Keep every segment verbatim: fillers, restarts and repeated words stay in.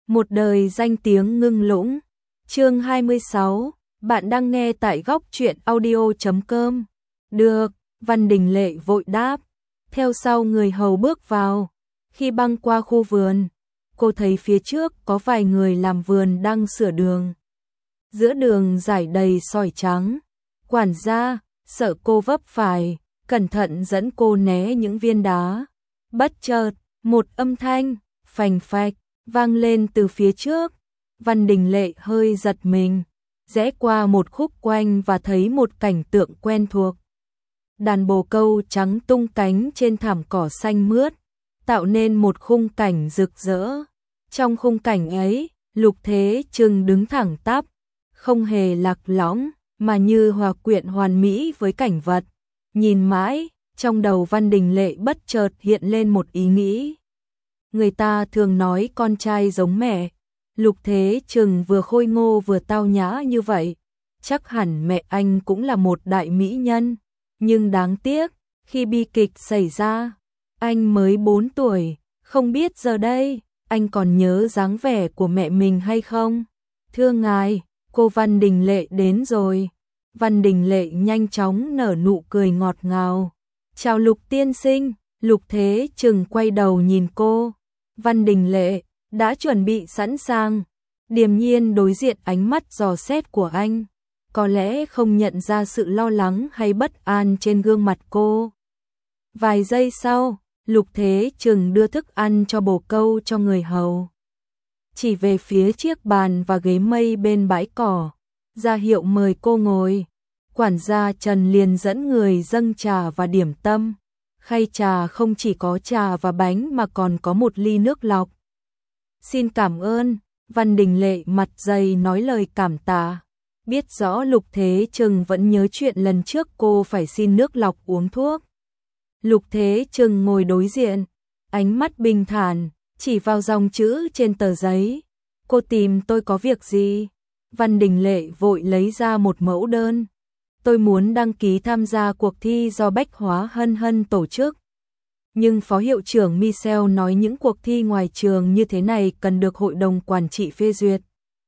Một đời danh tiếng ngưng lũng. Chương hai mươi sáu, bạn đang nghe tại góc truyện audio chấm com. Được, Văn Đình Lệ vội đáp, theo sau người hầu bước vào. Khi băng qua khu vườn, cô thấy phía trước có vài người làm vườn đang sửa đường. Giữa đường rải đầy sỏi trắng. Quản gia sợ cô vấp phải, cẩn thận dẫn cô né những viên đá. Bất chợt, một âm thanh phành phạch vang lên từ phía trước. Văn Đình Lệ hơi giật mình, rẽ qua một khúc quanh và thấy một cảnh tượng quen thuộc. Đàn bồ câu trắng tung cánh trên thảm cỏ xanh mướt, tạo nên một khung cảnh rực rỡ. Trong khung cảnh ấy, Lục Thế Trừng đứng thẳng tắp, không hề lạc lõng, mà như hòa quyện hoàn mỹ với cảnh vật. Nhìn mãi, trong đầu Văn Đình Lệ bất chợt hiện lên một ý nghĩ. Người ta thường nói con trai giống mẹ. Lục Thế Trừng vừa khôi ngô vừa tao nhã như vậy, chắc hẳn mẹ anh cũng là một đại mỹ nhân. Nhưng đáng tiếc, khi bi kịch xảy ra, anh mới bốn tuổi, không biết giờ đây, anh còn nhớ dáng vẻ của mẹ mình hay không? Thưa ngài, cô Văn Đình Lệ đến rồi. Văn Đình Lệ nhanh chóng nở nụ cười ngọt ngào. Chào Lục tiên sinh. Lục Thế Trừng quay đầu nhìn cô. Văn Đình Lệ đã chuẩn bị sẵn sàng. Điềm nhiên đối diện ánh mắt dò xét của anh, có lẽ không nhận ra sự lo lắng hay bất an trên gương mặt cô. Vài giây sau, Lục Thế Trừng đưa thức ăn cho bồ câu cho người hầu, chỉ về phía chiếc bàn và ghế mây bên bãi cỏ, ra hiệu mời cô ngồi. Quản gia Trần liền dẫn người dâng trà và điểm tâm. Khay trà không chỉ có trà và bánh mà còn có một ly nước lọc. Xin cảm ơn. Văn Đình Lệ mặt dày nói lời cảm tạ, biết rõ Lục Thế Trừng vẫn nhớ chuyện lần trước cô phải xin nước lọc uống thuốc. Lục Thế Trừng ngồi đối diện, ánh mắt bình thản, chỉ vào dòng chữ trên tờ giấy. Cô tìm tôi có việc gì? Văn Đình Lệ vội lấy ra một mẫu đơn. Tôi muốn đăng ký tham gia cuộc thi do Bách Hóa Hân Hân tổ chức. Nhưng Phó Hiệu trưởng Michel nói những cuộc thi ngoài trường như thế này cần được hội đồng quản trị phê duyệt.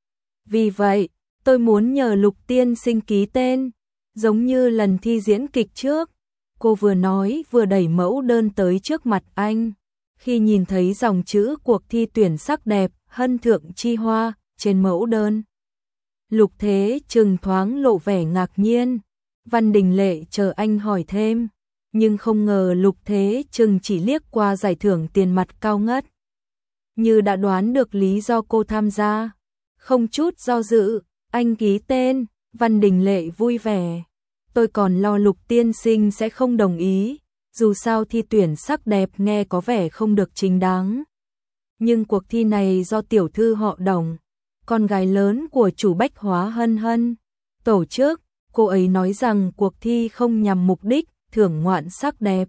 Vì vậy, tôi muốn nhờ Lục tiên sinh ký tên, giống như lần thi diễn kịch trước. Cô vừa nói vừa đẩy mẫu đơn tới trước mặt anh. Khi nhìn thấy dòng chữ cuộc thi tuyển sắc đẹp Hân Thượng Chi Hoa trên mẫu đơn, Lục Thế Trừng thoáng lộ vẻ ngạc nhiên. Văn Đình Lệ chờ anh hỏi thêm, nhưng không ngờ Lục Thế Trừng chỉ liếc qua giải thưởng tiền mặt cao ngất. Như đã đoán được lý do cô tham gia, không chút do dự, anh ký tên. Văn Đình Lệ vui vẻ. Tôi còn lo Lục tiên sinh sẽ không đồng ý, dù sao thi tuyển sắc đẹp nghe có vẻ không được chính đáng. Nhưng cuộc thi này do tiểu thư họ Đồng, con gái lớn của chủ Bách Hóa Hân Hân tổ chức. Cô ấy nói rằng cuộc thi không nhằm mục đích thưởng ngoạn sắc đẹp,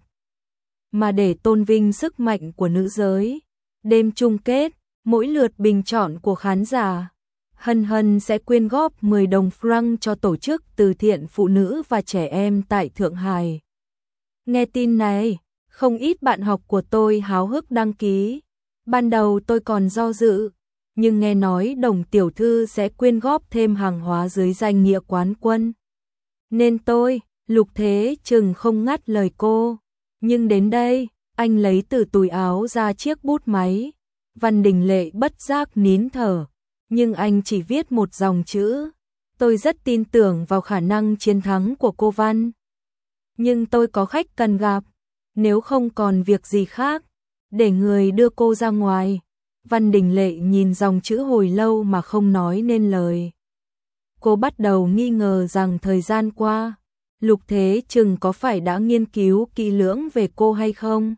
mà để tôn vinh sức mạnh của nữ giới. Đêm chung kết, mỗi lượt bình chọn của khán giả, Hân Hân sẽ quyên góp mười đồng franc cho tổ chức từ thiện phụ nữ và trẻ em tại Thượng Hải. Nghe tin này, không ít bạn học của tôi háo hức đăng ký. Ban đầu tôi còn do dự, nhưng nghe nói Đồng tiểu thư sẽ quyên góp thêm hàng hóa dưới danh nghĩa quán quân, nên tôi. Lục Thế Trừng không ngắt lời cô, nhưng đến đây, anh lấy từ túi áo ra chiếc bút máy. Văn Đình Lệ bất giác nín thở, nhưng anh chỉ viết một dòng chữ. Tôi rất tin tưởng vào khả năng chiến thắng của cô Văn, nhưng tôi có khách cần gặp, nếu không còn việc gì khác, để người đưa cô ra ngoài. Văn Đình Lệ nhìn dòng chữ hồi lâu mà không nói nên lời. Cô bắt đầu nghi ngờ rằng thời gian qua, Lục Thế Trừng có phải đã nghiên cứu kỹ lưỡng về cô hay không?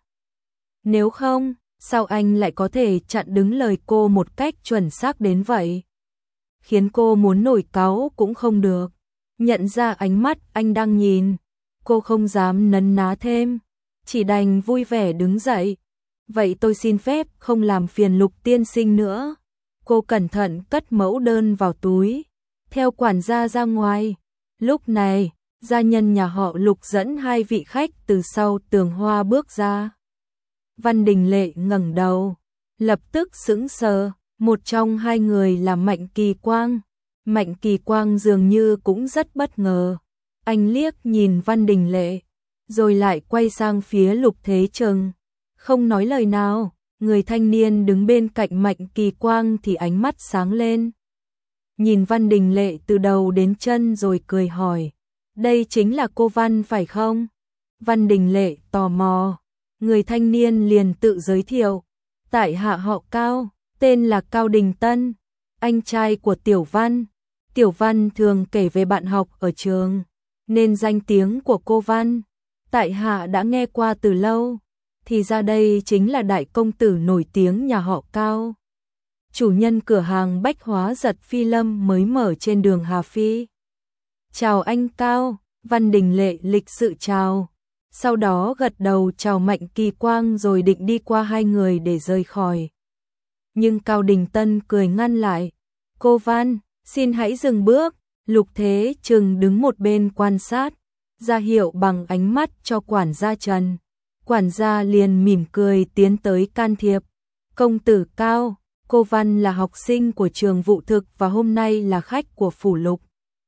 Nếu không, sao anh lại có thể chặn đứng lời cô một cách chuẩn xác đến vậy? Khiến cô muốn nổi cáu cũng không được. Nhận ra ánh mắt anh đang nhìn, cô không dám nấn ná thêm, chỉ đành vui vẻ đứng dậy. Vậy tôi xin phép không làm phiền Lục tiên sinh nữa. Cô cẩn thận cất mẫu đơn vào túi, theo quản gia ra ngoài. Lúc này, gia nhân nhà họ Lục dẫn hai vị khách từ sau tường hoa bước ra. Văn Đình Lệ ngẩng đầu, lập tức sững sờ, Một trong hai người là Mạnh Kỳ Quang. Mạnh Kỳ Quang dường như cũng rất bất ngờ. Anh liếc nhìn Văn Đình Lệ, rồi lại quay sang phía Lục Thế Trừng, không nói lời nào. Người thanh niên đứng bên cạnh Mạnh Kỳ Quang thì ánh mắt sáng lên, nhìn Văn Đình Lệ từ đầu đến chân rồi cười hỏi, đây chính là cô Văn phải không? Văn Đình Lệ tò mò, người thanh niên liền tự giới thiệu, tại hạ họ Cao, tên là Cao Đình Tân, anh trai của Tiểu Văn. Tiểu Văn thường kể về bạn học ở trường, nên danh tiếng của cô Văn, tại hạ đã nghe qua từ lâu, thì ra đây chính là đại công tử nổi tiếng nhà họ Cao. Chủ nhân cửa hàng bách hóa Giật Phi Lâm mới mở trên đường Hà Phi. Chào anh Cao, Văn Đình Lệ lịch sự chào, sau đó gật đầu chào Mạnh Kỳ Quang rồi định đi qua hai người để rời khỏi. Nhưng Cao Đình Tân cười ngăn lại, cô Văn, xin hãy dừng bước. Lục Thế Trừng đứng một bên quan sát, ra hiệu bằng ánh mắt cho quản gia Trần. Quản gia liền mỉm cười tiến tới can thiệp, công tử Cao, cô Văn là học sinh của trường vụ thực và hôm nay là khách của phủ Lục.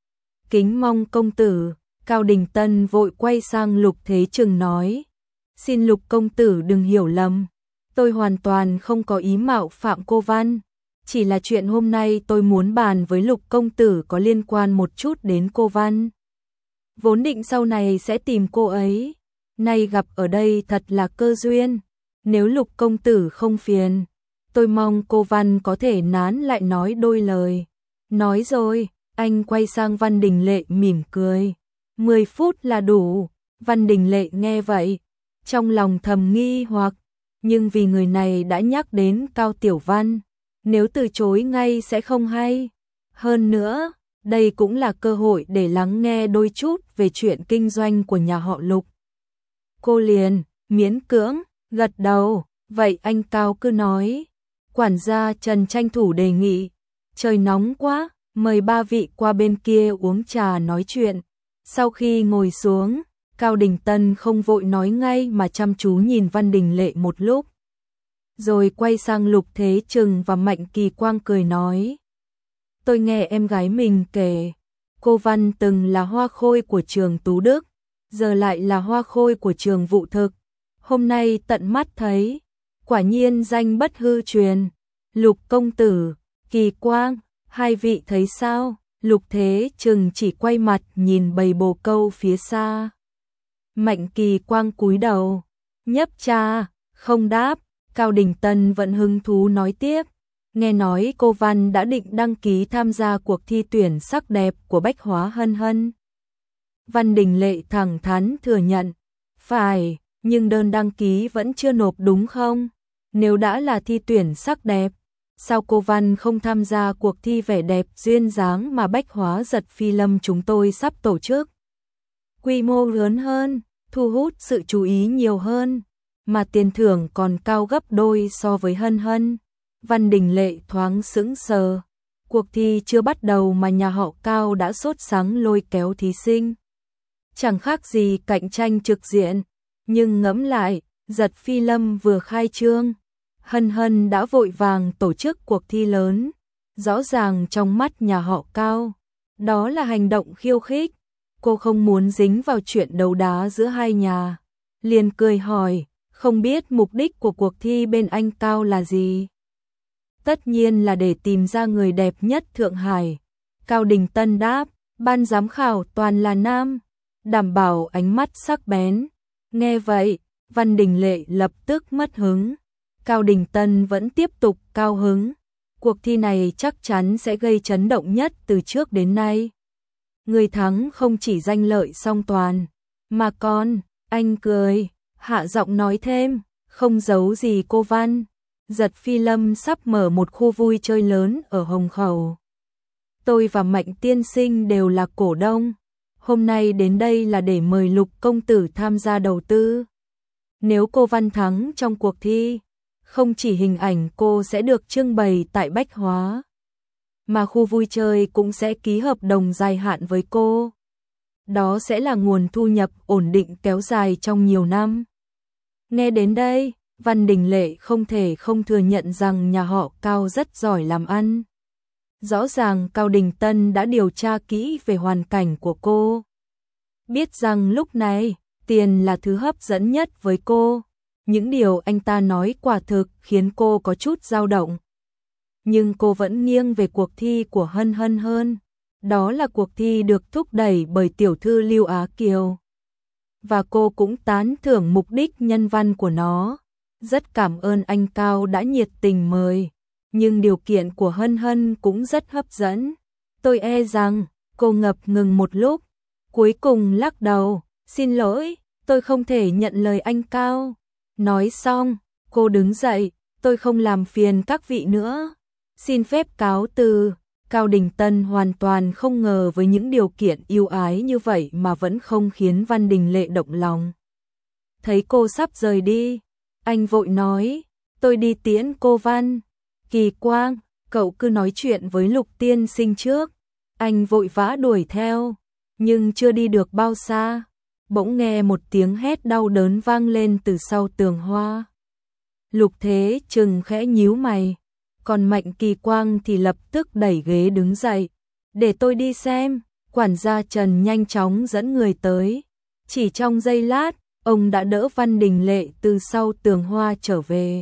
Kính mong công tử. Cao Đình Tân vội quay sang Lục Thế Trừng nói, xin Lục công tử đừng hiểu lầm, tôi hoàn toàn không có ý mạo phạm cô Văn, chỉ là chuyện hôm nay tôi muốn bàn với Lục công tử có liên quan một chút đến cô Văn. Vốn định sau này sẽ tìm cô ấy, nay gặp ở đây thật là cơ duyên, nếu Lục công tử không phiền, tôi mong cô Văn có thể nán lại nói đôi lời. Nói rồi, anh quay sang Văn Đình Lệ mỉm cười. Mười phút là đủ. Văn Đình Lệ nghe vậy, trong lòng thầm nghi hoặc, nhưng vì người này đã nhắc đến Cao Tiểu Văn, nếu từ chối ngay sẽ không hay. Hơn nữa, đây cũng là cơ hội để lắng nghe đôi chút về chuyện kinh doanh của nhà họ Lục. Cô liền, miễn cưỡng, gật đầu, vậy anh Cao cứ nói. Quản gia Trần tranh thủ đề nghị, trời nóng quá, mời ba vị qua bên kia uống trà nói chuyện. Sau khi ngồi xuống, Cao Đình Tân không vội nói ngay mà chăm chú nhìn Văn Đình Lệ một lúc. Rồi quay sang Lục Thế Trừng và Mạnh Kỳ Quang cười nói. Tôi nghe em gái mình kể, cô Văn từng là hoa khôi của trường Tú Đức, giờ lại là hoa khôi của trường vụ thực. Hôm nay tận mắt thấy, quả nhiên danh bất hư truyền. Lục công tử, Kỳ Quang, hai vị thấy sao? Lục Thế Trừng chỉ quay mặt nhìn bầy bồ câu phía xa. Mạnh Kỳ Quang cúi đầu, nhấp trà, không đáp. Cao Đình Tân vẫn hứng thú nói tiếp. Nghe nói cô Văn đã định đăng ký tham gia cuộc thi tuyển sắc đẹp của Bách Hóa Hân Hân. Văn Đình Lệ thẳng thắn thừa nhận. Phải, nhưng đơn đăng ký vẫn chưa nộp đúng không? Nếu đã là thi tuyển sắc đẹp, sao cô Văn không tham gia cuộc thi vẻ đẹp duyên dáng mà Bách Hóa Giật Phi Lâm chúng tôi sắp tổ chức? Quy mô lớn hơn, thu hút sự chú ý nhiều hơn, mà tiền thưởng còn cao gấp đôi so với Hân Hân. Văn Đình Lệ thoáng sững sờ. Cuộc thi chưa bắt đầu mà nhà họ Cao đã sốt sắng lôi kéo thí sinh. Chẳng khác gì cạnh tranh trực diện, nhưng ngẫm lại, Giật Phi Lâm vừa khai trương, Hân Hân đã vội vàng tổ chức cuộc thi lớn. Rõ ràng trong mắt nhà họ Cao, đó là hành động khiêu khích. Cô không muốn dính vào chuyện đấu đá giữa hai nhà. Liền cười hỏi, không biết mục đích của cuộc thi bên anh Cao là gì? Tất nhiên là để tìm ra người đẹp nhất Thượng Hải. Cao Đình Tân đáp, ban giám khảo toàn là nam, đảm bảo ánh mắt sắc bén. Nghe vậy, Văn Đình Lệ lập tức mất hứng. Cao Đình Tân vẫn tiếp tục cao hứng. Cuộc thi này chắc chắn sẽ gây chấn động nhất từ trước đến nay. Người thắng không chỉ danh lợi song toàn, mà còn, anh cười, hạ giọng nói thêm, không giấu gì cô Văn. Giật Phi Lâm sắp mở một khu vui chơi lớn ở Hồng Khẩu. Tôi và Mạnh tiên sinh đều là cổ đông. Hôm nay đến đây là để mời Lục công tử tham gia đầu tư. Nếu cô Văn thắng trong cuộc thi, không chỉ hình ảnh cô sẽ được trưng bày tại Bách Hóa, mà khu vui chơi cũng sẽ ký hợp đồng dài hạn với cô. Đó sẽ là nguồn thu nhập ổn định kéo dài trong nhiều năm. Nghe đến đây, Văn Đình Lệ không thể không thừa nhận rằng nhà họ Cao rất giỏi làm ăn. Rõ ràng Cao Đình Tân đã điều tra kỹ về hoàn cảnh của cô. Biết rằng lúc này, tiền là thứ hấp dẫn nhất với cô. Những điều anh ta nói quả thực khiến cô có chút dao động. Nhưng cô vẫn nghiêng về cuộc thi của Hân Hân hơn. Đó là cuộc thi được thúc đẩy bởi tiểu thư Lưu Á Kiều. Và cô cũng tán thưởng mục đích nhân văn của nó. Rất cảm ơn anh Cao đã nhiệt tình mời. Nhưng điều kiện của Hân Hân cũng rất hấp dẫn. Tôi e rằng, cô ngập ngừng một lúc. Cuối cùng lắc đầu, xin lỗi, tôi không thể nhận lời anh Cao. Nói xong, cô đứng dậy, tôi không làm phiền các vị nữa. Xin phép cáo từ. Cao Đình Tân hoàn toàn không ngờ với những điều kiện ưu ái như vậy mà vẫn không khiến Văn Đình Lệ động lòng. Thấy cô sắp rời đi, anh vội nói, tôi đi tiễn cô Văn. Kỳ Quang, cậu cứ nói chuyện với Lục tiên sinh trước. Anh vội vã đuổi theo, nhưng chưa đi được bao xa, bỗng nghe một tiếng hét đau đớn vang lên từ sau tường hoa. Lục Thế Trừng khẽ nhíu mày, còn Mạnh Kỳ Quang thì lập tức đẩy ghế đứng dậy. Để tôi đi xem. Quản gia Trần nhanh chóng dẫn người tới. Chỉ trong giây lát, ông đã đỡ Văn Đình Lệ từ sau tường hoa trở về.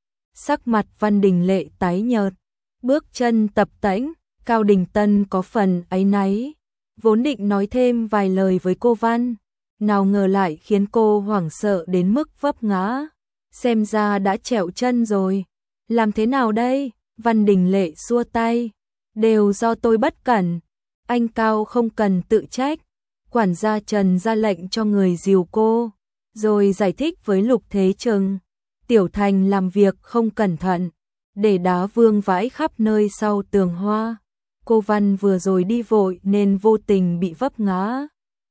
Sắc mặt Văn Đình Lệ tái nhợt, bước chân tập tễnh. Cao Đình Tân có phần áy náy, vốn định nói thêm vài lời với cô Văn, nào ngờ lại khiến cô hoảng sợ đến mức vấp ngã. Xem ra đã trẹo chân rồi. Làm thế nào đây? Văn Đình Lệ xua tay. Đều do tôi bất cẩn. Anh Cao không cần tự trách. Quản gia Trần ra lệnh cho người dìu cô, rồi giải thích với Lục Thế Trừng. Tiểu Thành làm việc không cẩn thận, để đá vương vãi khắp nơi sau tường hoa. Cô Văn vừa rồi đi vội nên vô tình bị vấp ngã.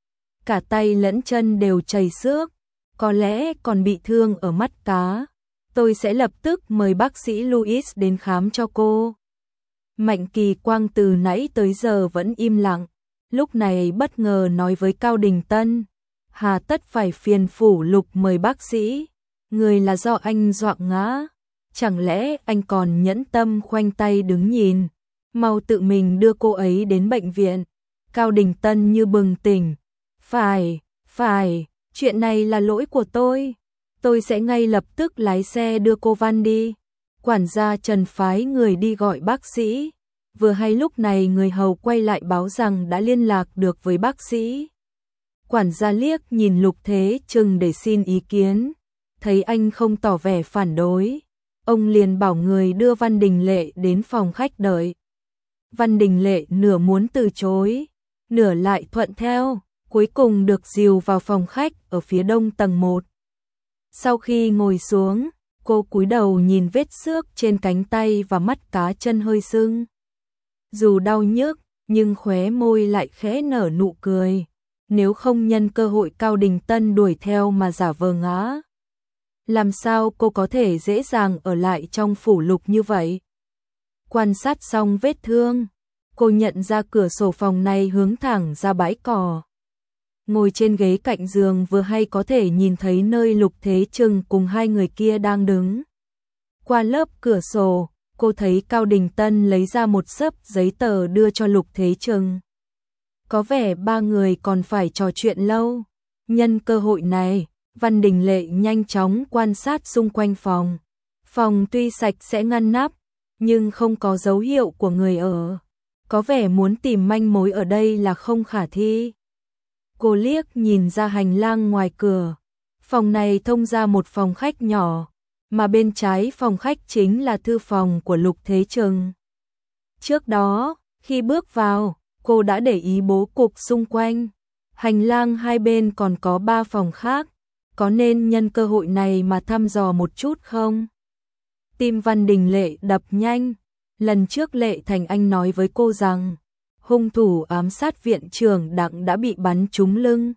Cả tay lẫn chân đều chảy xước, có lẽ còn bị thương ở mắt cá. Tôi sẽ lập tức mời bác sĩ Louis đến khám cho cô. Mạnh Kỳ Quang từ nãy tới giờ vẫn im lặng, lúc này bất ngờ nói với Cao Đình Tân. Hà tất phải phiền phủ Lục mời bác sĩ, người là do anh dọa ngã. Chẳng lẽ anh còn nhẫn tâm khoanh tay đứng nhìn, mau tự mình đưa cô ấy đến bệnh viện. Cao Đình Tân như bừng tỉnh. Phải, phải, chuyện này là lỗi của tôi. Tôi sẽ ngay lập tức lái xe đưa cô Văn đi. Quản gia Trần phái người đi gọi bác sĩ. Vừa hay lúc này người hầu quay lại báo rằng đã liên lạc được với bác sĩ. Quản gia liếc nhìn Lục Thế Trừng để xin ý kiến. Thấy anh không tỏ vẻ phản đối, ông liền bảo người đưa Văn Đình Lệ đến phòng khách đợi. Văn Đình Lệ nửa muốn từ chối, nửa lại thuận theo, cuối cùng được dìu vào phòng khách ở phía đông tầng một. Sau khi ngồi xuống, cô cúi đầu nhìn vết xước trên cánh tay và mắt cá chân hơi sưng. Dù đau nhức, nhưng khóe môi lại khẽ nở nụ cười. Nếu không nhân cơ hội Cao Đình Tân đuổi theo mà giả vờ ngã, làm sao cô có thể dễ dàng ở lại trong phủ Lục như vậy? Quan sát xong vết thương, cô nhận ra cửa sổ phòng này hướng thẳng ra bãi cỏ. Ngồi trên ghế cạnh giường vừa hay có thể nhìn thấy nơi Lục Thế Trừng cùng hai người kia đang đứng. Qua lớp cửa sổ, cô thấy Cao Đình Tân lấy ra một xấp giấy tờ đưa cho Lục Thế Trừng. Có vẻ ba người còn phải trò chuyện lâu. Nhân cơ hội này, Văn Đình Lệ nhanh chóng quan sát xung quanh phòng. Phòng tuy sạch sẽ ngăn nắp, nhưng không có dấu hiệu của người ở. Có vẻ muốn tìm manh mối ở đây là không khả thi. Cô liếc nhìn ra hành lang ngoài cửa. Phòng này thông ra một phòng khách nhỏ, mà bên trái phòng khách chính là thư phòng của Lục Thế Trừng. Trước đó, khi bước vào, cô đã để ý bố cục xung quanh. Hành lang hai bên còn có ba phòng khác, có nên nhân cơ hội này mà thăm dò một chút không? Tim Văn Đình Lệ đập nhanh. Lần trước Lệ Thành Anh nói với cô rằng hung thủ ám sát viện trưởng Đặng đã bị bắn trúng lưng.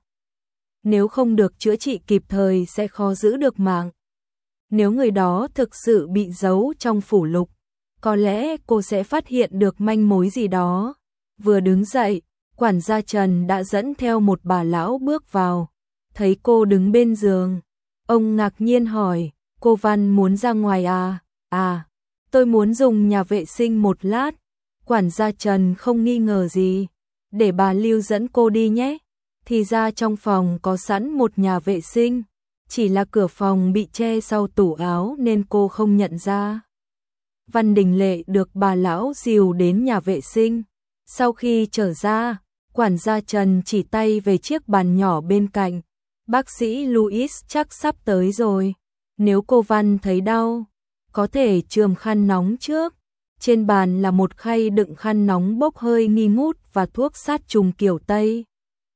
Nếu không được chữa trị kịp thời sẽ khó giữ được mạng. Nếu người đó thực sự bị giấu trong phủ Lục, có lẽ cô sẽ phát hiện được manh mối gì đó. Vừa đứng dậy, quản gia Trần đã dẫn theo một bà lão bước vào. Thấy cô đứng bên giường, ông ngạc nhiên hỏi, cô Văn muốn ra ngoài à? À, tôi muốn dùng nhà vệ sinh một lát. Quản gia Trần không nghi ngờ gì. Để bà Lưu dẫn cô đi nhé. Thì ra trong phòng có sẵn một nhà vệ sinh. Chỉ là cửa phòng bị che sau tủ áo nên cô không nhận ra. Văn Đình Lệ được bà lão dìu đến nhà vệ sinh. Sau khi trở ra, quản gia Trần chỉ tay về chiếc bàn nhỏ bên cạnh. Bác sĩ Louis chắc sắp tới rồi. Nếu cô Văn thấy đau, có thể chườm khăn nóng trước. Trên bàn là một khay đựng khăn nóng bốc hơi nghi ngút và thuốc sát trùng kiểu Tây.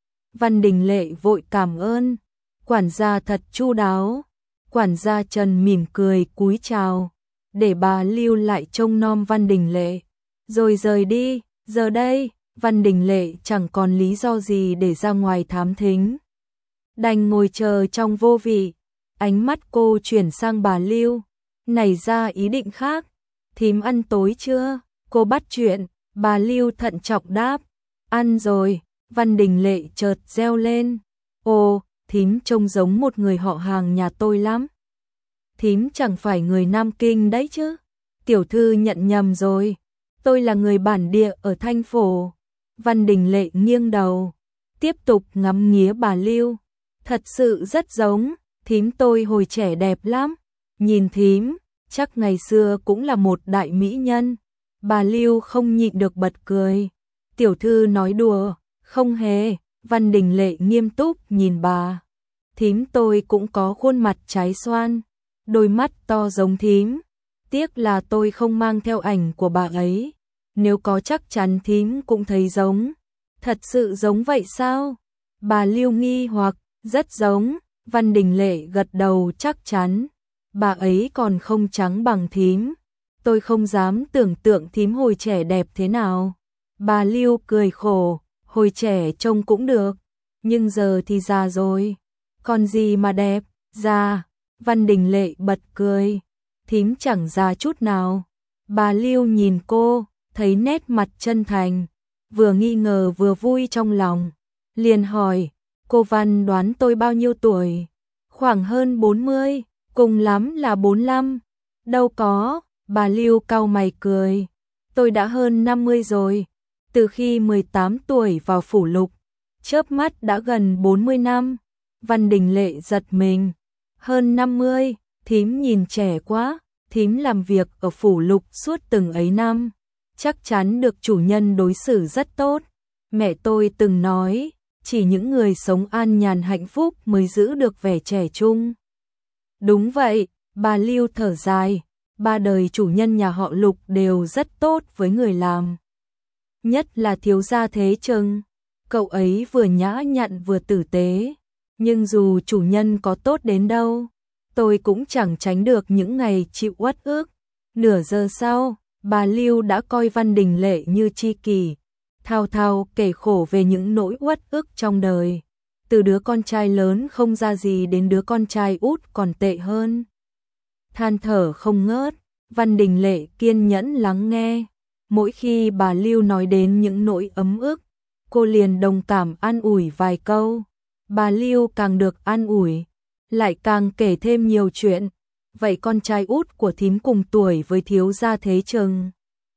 Văn Đình Lệ vội cảm ơn. Quản gia thật chu đáo. Quản gia Trần mỉm cười cúi chào. Để bà Lưu lại trông nom Văn Đình Lệ. Rồi rời đi. Giờ đây, Văn Đình Lệ chẳng còn lý do gì để ra ngoài thám thính. Đành ngồi chờ trong vô vị. Ánh mắt cô chuyển sang bà Lưu. Nảy ra ý định khác. Thím ăn tối chưa? Cô bắt chuyện. Bà Lưu thận trọng đáp. Ăn rồi. Văn Đình Lệ chợt reo lên. Ồ, thím trông giống một người họ hàng nhà tôi lắm. Thím chẳng phải người Nam Kinh đấy chứ? Tiểu thư nhận nhầm rồi. Tôi là người bản địa ở Thanh Phổ. Văn Đình Lệ nghiêng đầu. Tiếp tục ngắm nghía bà Lưu. Thật sự rất giống. Thím tôi hồi trẻ đẹp lắm. Nhìn thím, chắc ngày xưa cũng là một đại mỹ nhân. Bà Lưu không nhịn được bật cười. Tiểu thư nói đùa. Không hề. Văn Đình Lệ nghiêm túc nhìn bà. Thím tôi cũng có khuôn mặt trái xoan. Đôi mắt to giống thím. Tiếc là tôi không mang theo ảnh của bà ấy. Nếu có chắc chắn thím cũng thấy giống. Thật sự giống vậy sao? Bà Lưu nghi hoặc. Rất giống. Văn Đình Lệ gật đầu chắc chắn. Bà ấy còn không trắng bằng thím. Tôi không dám tưởng tượng thím hồi trẻ đẹp thế nào. Bà Lưu cười khổ. Hồi trẻ trông cũng được. Nhưng giờ thì già rồi. Còn gì mà đẹp? Già. Văn Đình Lệ bật cười. Thím chẳng già chút nào. Bà Lưu nhìn cô, thấy nét mặt chân thành. Vừa nghi ngờ vừa vui trong lòng. Liền hỏi, cô Văn đoán tôi bao nhiêu tuổi? Khoảng hơn bốn mươi, cùng lắm là bốn mươi lăm. Đâu có, bà Lưu cau mày cười. Tôi đã hơn năm mươi rồi. Từ khi mười tám tuổi vào Phủ Lục, chớp mắt đã gần bốn mươi năm. Văn Đình Lệ giật mình. Hơn năm mươi, thím nhìn trẻ quá. Thím làm việc ở Phủ Lục suốt từng ấy năm. Chắc chắn được chủ nhân đối xử rất tốt. Mẹ tôi từng nói, chỉ những người sống an nhàn hạnh phúc mới giữ được vẻ trẻ trung. Đúng vậy, bà Lưu thở dài. Ba đời chủ nhân nhà họ Lục đều rất tốt với người làm. Nhất là thiếu gia Thế Trừng. Cậu ấy vừa nhã nhặn vừa tử tế. Nhưng dù chủ nhân có tốt đến đâu, tôi cũng chẳng tránh được những ngày chịu uất ức. Nửa giờ sau, bà Lưu đã coi Văn Đình Lệ như tri kỷ, thao thao kể khổ về những nỗi uất ức trong đời. Từ đứa con trai lớn không ra gì đến đứa con trai út còn tệ hơn. Than thở không ngớt, Văn Đình Lệ kiên nhẫn lắng nghe. Mỗi khi bà Lưu nói đến những nỗi ấm ức, cô liền đồng cảm an ủi vài câu. Bà Lưu càng được an ủi, lại càng kể thêm nhiều chuyện. Vậy con trai út của thím cùng tuổi với thiếu gia Thế Trừng?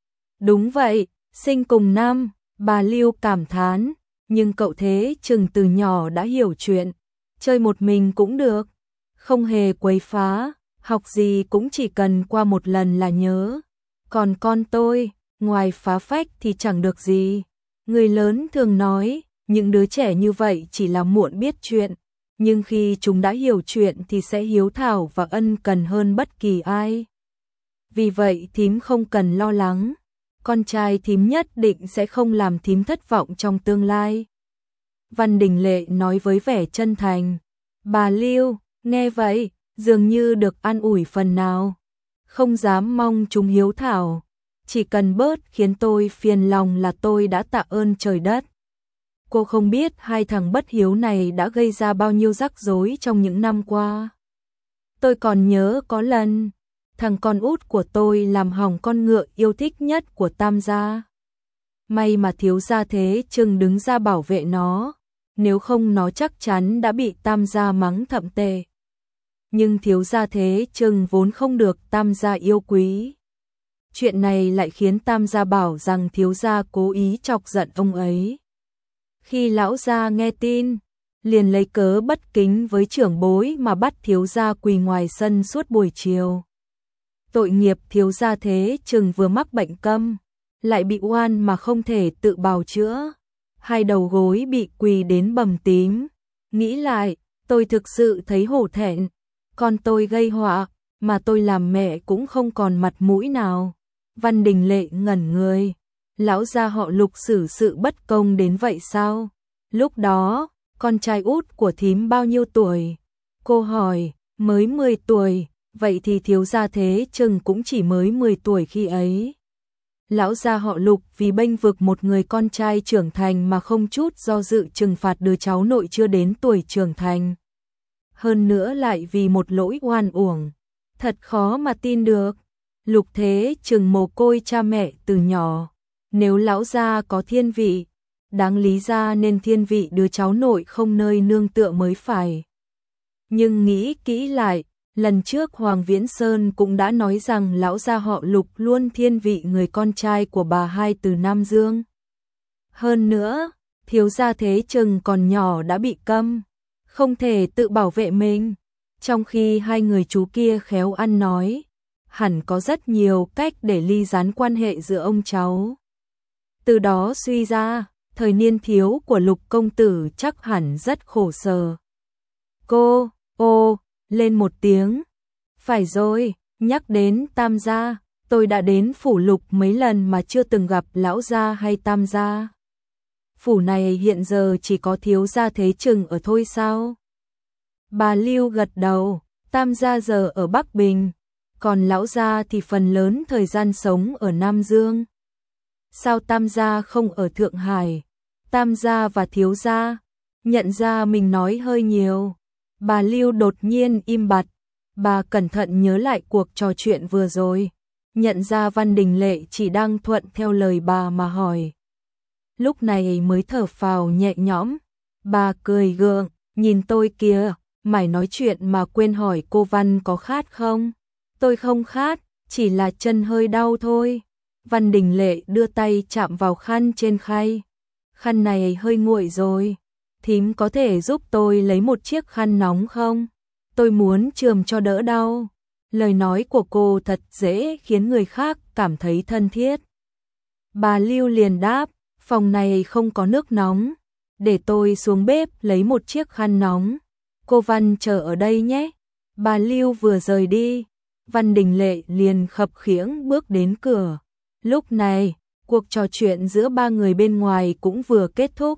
Đúng vậy, sinh cùng năm. Bà Lưu cảm thán. Nhưng cậu Thế Trừng từ nhỏ đã hiểu chuyện. Chơi một mình cũng được, không hề quấy phá. Học gì cũng chỉ cần qua một lần là nhớ. Còn con tôi, ngoài phá phách thì chẳng được gì. Người lớn thường nói, những đứa trẻ như vậy chỉ là muộn biết chuyện. Nhưng khi chúng đã hiểu chuyện thì sẽ hiếu thảo và ân cần hơn bất kỳ ai. Vì vậy thím không cần lo lắng. Con trai thím nhất định sẽ không làm thím thất vọng trong tương lai. Văn Đình Lệ nói với vẻ chân thành. Bà Lưu, nghe vậy, dường như được an ủi phần nào. Không dám mong chúng hiếu thảo. Chỉ cần bớt khiến tôi phiền lòng là tôi đã tạ ơn trời đất. Cô không biết hai thằng bất hiếu này đã gây ra bao nhiêu rắc rối trong những năm qua. Tôi còn nhớ có lần, thằng con út của tôi làm hỏng con ngựa yêu thích nhất của Tam gia. May mà thiếu gia Thế Trừng đứng ra bảo vệ nó, nếu không nó chắc chắn đã bị Tam gia mắng thậm tệ. nhưng thiếu gia Thế Trừng vốn không được Tam gia yêu quý. Chuyện này lại khiến Tam gia bảo rằng thiếu gia cố ý chọc giận ông ấy. Khi lão gia nghe tin, liền lấy cớ bất kính với trưởng bối mà bắt thiếu gia quỳ ngoài sân suốt buổi chiều. Tội nghiệp thiếu gia Thế Trừng vừa mắc bệnh câm, lại bị oan mà không thể tự bào chữa, hai đầu gối bị quỳ đến bầm tím. Nghĩ lại, tôi thực sự thấy hổ thẹn, con tôi gây họa, mà tôi làm mẹ cũng không còn mặt mũi nào. Văn Đình Lệ ngẩn người, lão gia họ Lục xử sự bất công đến vậy sao? Lúc đó, con trai út của thím bao nhiêu tuổi? Cô hỏi, mới mười tuổi, vậy thì thiếu gia Thế Trừng cũng chỉ mới mười tuổi khi ấy. Lão gia họ Lục vì bênh vực một người con trai trưởng thành mà không chút do dự trừng phạt đứa cháu nội chưa đến tuổi trưởng thành. Hơn nữa lại vì một lỗi oan uổng. Thật khó mà tin được. Lục Thế Trừng mồ côi cha mẹ từ nhỏ. Nếu lão gia có thiên vị, đáng lý ra nên thiên vị đứa cháu nội không nơi nương tựa mới phải. Nhưng nghĩ kỹ lại, lần trước Hoàng Viễn Sơn cũng đã nói rằng lão gia họ Lục luôn thiên vị người con trai của bà hai từ Nam Dương. Hơn nữa, thiếu gia Thế Trừng còn nhỏ đã bị câm, không thể tự bảo vệ mình, trong khi hai người chú kia khéo ăn nói, hẳn có rất nhiều cách để ly gián quan hệ giữa ông cháu. Từ đó suy ra, thời niên thiếu của Lục công tử chắc hẳn rất khổ sở. Cô, ô, lên một tiếng. Phải rồi, nhắc đến Tam gia, tôi đã đến phủ Lục mấy lần mà chưa từng gặp lão gia hay Tam gia. Phủ này hiện giờ chỉ có thiếu gia Thế Trừng ở thôi sao? Bà Lưu gật đầu, Tam gia giờ ở Bắc Bình, còn lão gia thì phần lớn thời gian sống ở Nam Dương. Sao Tam gia không ở Thượng Hải? Tam gia và thiếu gia, nhận ra mình nói hơi nhiều. Bà Lưu đột nhiên im bặt, bà cẩn thận nhớ lại cuộc trò chuyện vừa rồi, nhận ra Văn Đình Lệ chỉ đang thuận theo lời bà mà hỏi. Lúc này mới thở phào nhẹ nhõm, bà cười gượng, nhìn tôi kìa, mải nói chuyện mà quên hỏi cô Văn có khát không? Tôi không khát, chỉ là chân hơi đau thôi. Văn Đình Lệ đưa tay chạm vào khăn trên khay. Khăn này hơi nguội rồi, thím có thể giúp tôi lấy một chiếc khăn nóng không? Tôi muốn chườm cho đỡ đau. Lời nói của cô thật dễ khiến người khác cảm thấy thân thiết. Bà Lưu liền đáp, phòng này không có nước nóng, để tôi xuống bếp lấy một chiếc khăn nóng. Cô Văn chờ ở đây nhé. Bà Lưu vừa rời đi, Văn Đình Lệ liền khập khiễng bước đến cửa. Lúc này, cuộc trò chuyện giữa ba người bên ngoài cũng vừa kết thúc.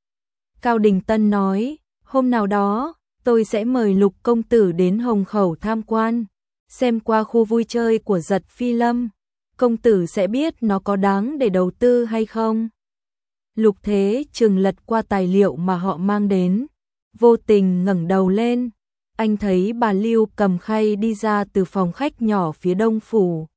Cao Đình Tân nói, hôm nào đó, tôi sẽ mời Lục công tử đến Hồng Khẩu tham quan, xem qua khu vui chơi của Giật Phi Lâm. Công tử sẽ biết nó có đáng để đầu tư hay không. Lục Thế Trừng lật qua tài liệu mà họ mang đến, vô tình ngẩng đầu lên. Anh thấy bà Lưu cầm khay đi ra từ phòng khách nhỏ phía đông phủ.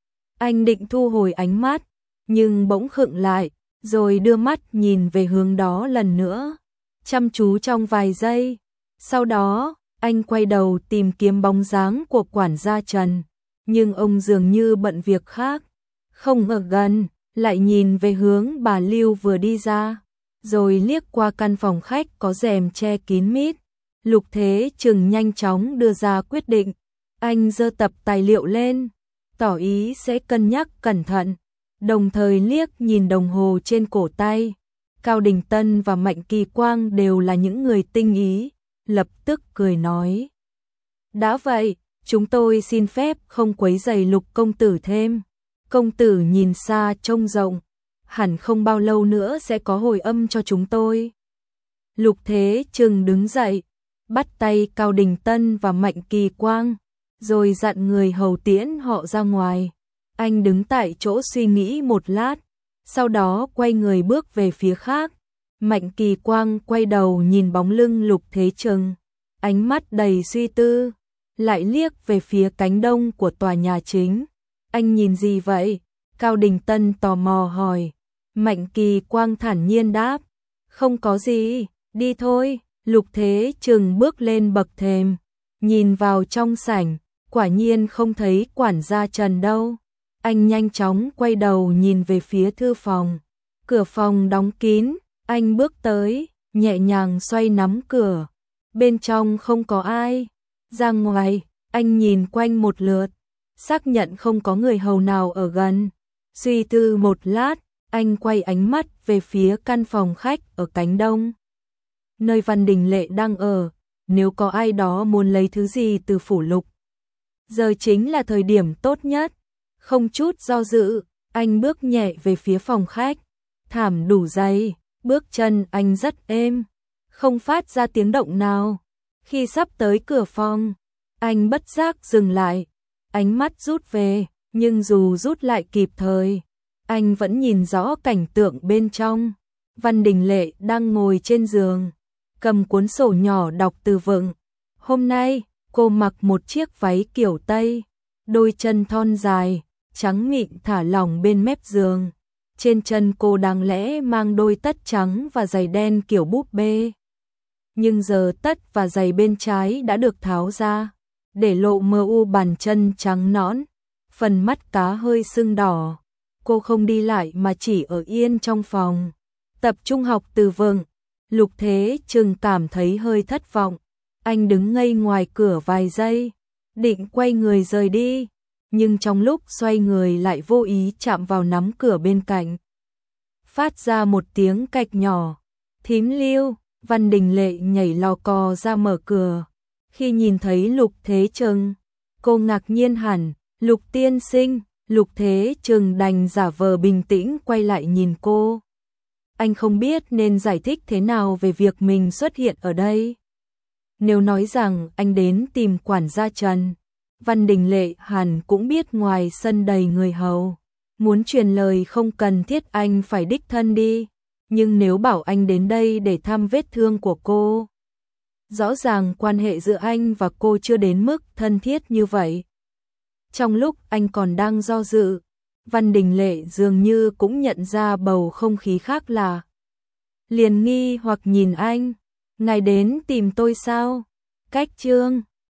Anh định thu hồi ánh mắt, nhưng bỗng khựng lại, rồi đưa mắt nhìn về hướng đó lần nữa, chăm chú trong vài giây. Sau đó, anh quay đầu tìm kiếm bóng dáng của quản gia Trần, nhưng ông dường như bận việc khác, không ở gần, lại nhìn về hướng bà Lưu vừa đi ra, rồi liếc qua căn phòng khách có rèm che kín mít. Lục Thế Trừng nhanh chóng đưa ra quyết định, anh giơ tập tài liệu lên, tỏ ý sẽ cân nhắc cẩn thận, đồng thời liếc nhìn đồng hồ trên cổ tay. Cao Đình Tân và Mạnh Kỳ Quang đều là những người tinh ý, lập tức cười nói. Đã vậy, chúng tôi xin phép không quấy rầy Lục công tử thêm. Công tử nhìn xa trông rộng, hẳn không bao lâu nữa sẽ có hồi âm cho chúng tôi. Lục Thế Trừng đứng dậy, bắt tay Cao Đình Tân và Mạnh Kỳ Quang, rồi dặn người hầu tiễn họ ra ngoài. Anh đứng tại chỗ suy nghĩ một lát, sau đó quay người bước về phía khác. Mạnh Kỳ Quang quay đầu nhìn bóng lưng Lục Thế Trừng, ánh mắt đầy suy tư, lại liếc về phía cánh đông của tòa nhà chính. Anh nhìn gì vậy? Cao Đình Tân tò mò hỏi. Mạnh Kỳ Quang thản nhiên đáp, không có gì, đi thôi. Lục Thế Trừng bước lên bậc thềm, nhìn vào trong sảnh, quả nhiên không thấy quản gia Trần đâu. Anh nhanh chóng quay đầu nhìn về phía thư phòng. Cửa phòng đóng kín, anh bước tới, nhẹ nhàng xoay nắm cửa. Bên trong không có ai. Ra ngoài, anh nhìn quanh một lượt, xác nhận không có người hầu nào ở gần. Suy tư một lát, anh quay ánh mắt về phía căn phòng khách ở cánh đông, nơi Văn Đình Lệ đang ở. Nếu có ai đó muốn lấy thứ gì từ phủ Lục, giờ chính là thời điểm tốt nhất. Không chút do dự, anh bước nhẹ về phía phòng khách. Thảm đủ dày, bước chân anh rất êm, không phát ra tiếng động nào. Khi sắp tới cửa phòng, anh bất giác dừng lại, ánh mắt rút về, nhưng dù rút lại kịp thời, anh vẫn nhìn rõ cảnh tượng bên trong. Văn Đình Lệ đang ngồi trên giường, cầm cuốn sổ nhỏ đọc từ vựng. Hôm nay, cô mặc một chiếc váy kiểu Tây, đôi chân thon dài, trắng mịn thả lỏng bên mép giường. Trên chân cô đáng lẽ mang đôi tất trắng và giày đen kiểu búp bê. Nhưng giờ tất và giày bên trái đã được tháo ra, để lộ mờ u bàn chân trắng nõn, phần mắt cá hơi sưng đỏ. Cô không đi lại mà chỉ ở yên trong phòng, tập trung học từ vựng. Lục Thế Trừng cảm thấy hơi thất vọng. Anh đứng ngây ngoài cửa vài giây, định quay người rời đi, nhưng trong lúc xoay người lại vô ý chạm vào nắm cửa bên cạnh. Phát ra một tiếng cạch nhỏ. Thím Lưu. Văn Đình Lệ nhảy lò cò ra mở cửa. Khi nhìn thấy Lục Thế Trừng, cô ngạc nhiên hẳn. Lục tiên sinh. Lục Thế Trừng đành giả vờ bình tĩnh quay lại nhìn cô. Anh không biết nên giải thích thế nào về việc mình xuất hiện ở đây. Nếu nói rằng anh đến tìm quản gia Trần, Văn Đình Lệ hẳn cũng biết ngoài sân đầy người hầu. Muốn truyền lời không cần thiết anh phải đích thân đi. Nhưng nếu bảo anh đến đây để thăm vết thương của cô, rõ ràng quan hệ giữa anh và cô chưa đến mức thân thiết như vậy. Trong lúc anh còn đang do dự, Văn Đình Lệ dường như cũng nhận ra bầu không khí khác lạ. Liền nghi hoặc nhìn anh. Ngài đến tìm tôi sao? Cách Trương.